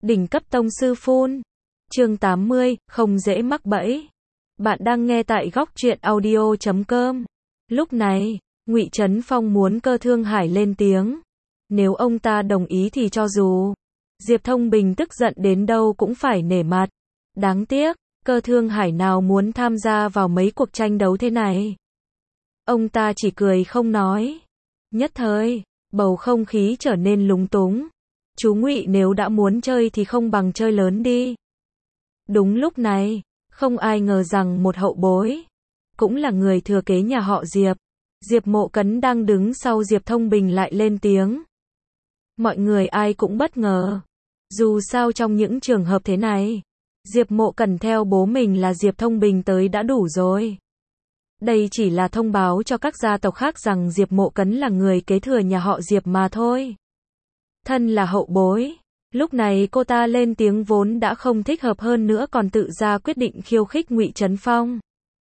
Đỉnh cấp tông sư phun. Chương 80, không dễ mắc bẫy. Bạn đang nghe tại góc truyện audio.com. Lúc này, Ngụy Trấn Phong muốn Cơ Thương Hải lên tiếng. Nếu ông ta đồng ý thì cho dù Diệp Thông Bình tức giận đến đâu cũng phải nể mặt. Đáng tiếc, Cơ Thương Hải nào muốn tham gia vào mấy cuộc tranh đấu thế này. Ông ta chỉ cười không nói. Nhất thời, bầu không khí trở nên lúng túng. Chú Ngụy nếu đã muốn chơi thì không bằng chơi lớn đi. Đúng lúc này, không ai ngờ rằng một hậu bối, cũng là người thừa kế nhà họ Diệp, Diệp Mộ Cấn đang đứng sau Diệp Thông Bình lại lên tiếng. Mọi người ai cũng bất ngờ. Dù sao trong những trường hợp thế này, Diệp Mộ Cấn theo bố mình là Diệp Thông Bình tới đã đủ rồi. Đây chỉ là thông báo cho các gia tộc khác rằng Diệp Mộ Cấn là người kế thừa nhà họ Diệp mà thôi. Thân là hậu bối, lúc này cô ta lên tiếng vốn đã không thích hợp, hơn nữa còn tự ra quyết định khiêu khích Ngụy Trấn Phong.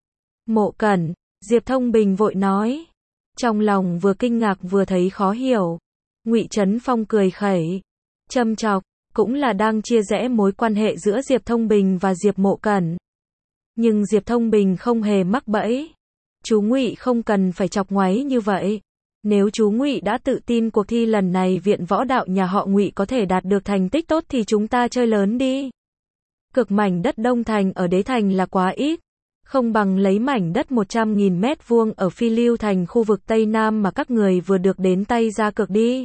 Mộ Cẩn, Diệp Thông Bình vội nói. Trong lòng vừa kinh ngạc vừa thấy khó hiểu. Ngụy Trấn Phong cười khẩy, châm chọc, cũng là đang chia rẽ mối quan hệ giữa Diệp Thông Bình và Diệp Mộ Cẩn. Nhưng Diệp Thông Bình không hề mắc bẫy. Chú Ngụy không cần phải chọc ngoáy như vậy. Nếu chú Ngụy đã tự tin cuộc thi lần này viện võ đạo nhà họ Ngụy có thể đạt được thành tích tốt thì chúng ta chơi lớn đi. Cực mảnh đất Đông Thành ở Đế Thành là quá ít. Không bằng lấy mảnh đất 100.000 mét vuông ở Phi Lưu Thành khu vực Tây Nam mà các người vừa được đến tay ra cược đi.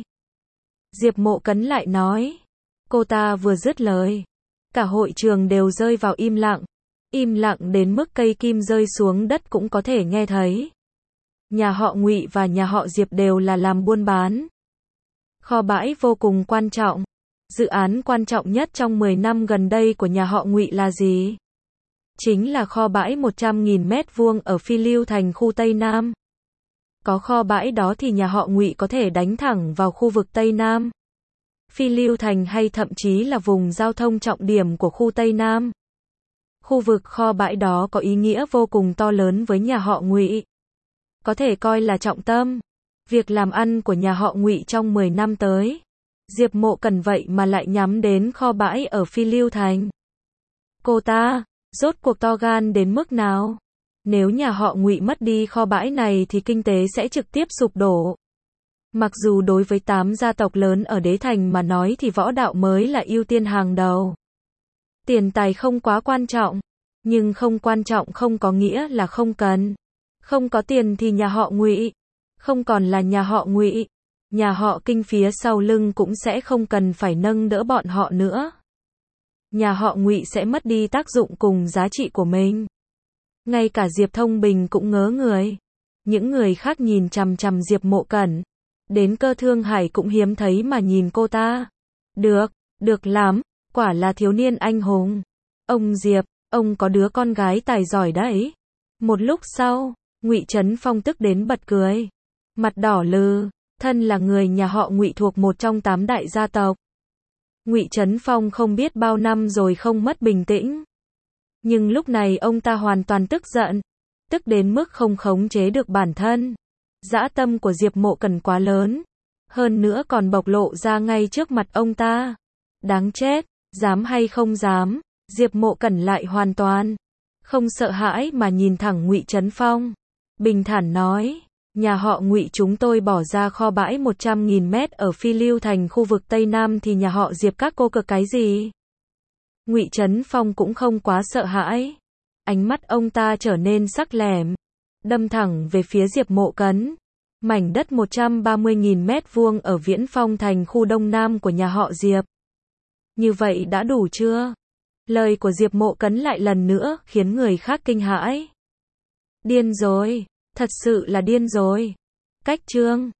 Diệp Mộ Cấn lại nói. Cô ta vừa dứt lời, cả hội trường đều rơi vào im lặng. Im lặng đến mức cây kim rơi xuống đất cũng có thể nghe thấy. Nhà họ Ngụy và nhà họ Diệp đều là làm buôn bán. Kho bãi vô cùng quan trọng. Dự án quan trọng nhất trong 10 năm gần đây của nhà họ Ngụy là gì? Chính là kho bãi 100.000 mét vuông ở Phi Lưu Thành khu Tây Nam. Có kho bãi đó thì nhà họ Ngụy có thể đánh thẳng vào khu vực Tây Nam, Phi Lưu Thành hay thậm chí là vùng giao thông trọng điểm của khu Tây Nam. Khu vực kho bãi đó có ý nghĩa vô cùng to lớn với nhà họ Ngụy. Có thể coi là trọng tâm việc làm ăn của nhà họ Ngụy trong 10 năm tới. Diệp Mộ Cẩn vậy mà lại nhắm đến kho bãi ở Phi Lưu Thành. Cô ta rốt cuộc to gan đến mức nào? Nếu nhà họ Ngụy mất đi kho bãi này thì kinh tế sẽ trực tiếp sụp đổ. Mặc dù đối với 8 gia tộc lớn ở Đế Thành mà nói thì võ đạo mới là ưu tiên hàng đầu. Tiền tài không quá quan trọng, nhưng không quan trọng không có nghĩa là không cần. Không có tiền thì nhà họ Ngụy không còn là nhà họ Ngụy. Nhà họ Kinh phía sau lưng cũng sẽ không cần phải nâng đỡ bọn họ nữa. Nhà họ Ngụy sẽ mất đi tác dụng cùng giá trị của mình. Ngay cả Diệp Thông Bình cũng ngớ người. Những người khác nhìn chằm chằm Diệp Mộ Cẩn. Đến Cơ Thương Hải cũng hiếm thấy mà nhìn cô ta. Được lắm, quả là thiếu niên anh hùng. Ông Diệp, ông có đứa con gái tài giỏi đấy. Một lúc sau, Ngụy Trấn Phong tức đến bật cười. Mặt đỏ lừ, thân là người nhà họ Ngụy thuộc một trong 8 đại gia tộc. Ngụy Trấn Phong không biết bao năm rồi không mất bình tĩnh. Nhưng lúc này ông ta hoàn toàn tức giận. Tức đến mức không khống chế được bản thân. Dã tâm của Diệp Mộ Cẩn quá lớn. Hơn nữa còn bộc lộ ra ngay trước mặt ông ta. Đáng chết, dám hay không dám. Diệp Mộ Cẩn lại hoàn toàn không sợ hãi mà nhìn thẳng Ngụy Trấn Phong. Bình thản nói. Nhà họ Ngụy chúng tôi bỏ ra kho bãi 100.000 mét ở Phi Lưu Thành khu vực Tây Nam thì nhà họ Diệp các cô cực cái gì? Ngụy Trấn Phong cũng không quá sợ hãi. Ánh mắt ông ta trở nên sắc lẻm, đâm thẳng về phía Diệp Mộ Cấn. Mảnh đất 130.000 mét vuông ở Viễn Phong Thành khu Đông Nam của nhà họ Diệp. Như vậy đã đủ chưa? Lời của Diệp Mộ Cấn lại lần nữa khiến người khác kinh hãi. Điên rồi, thật sự là điên rồi. Cách chương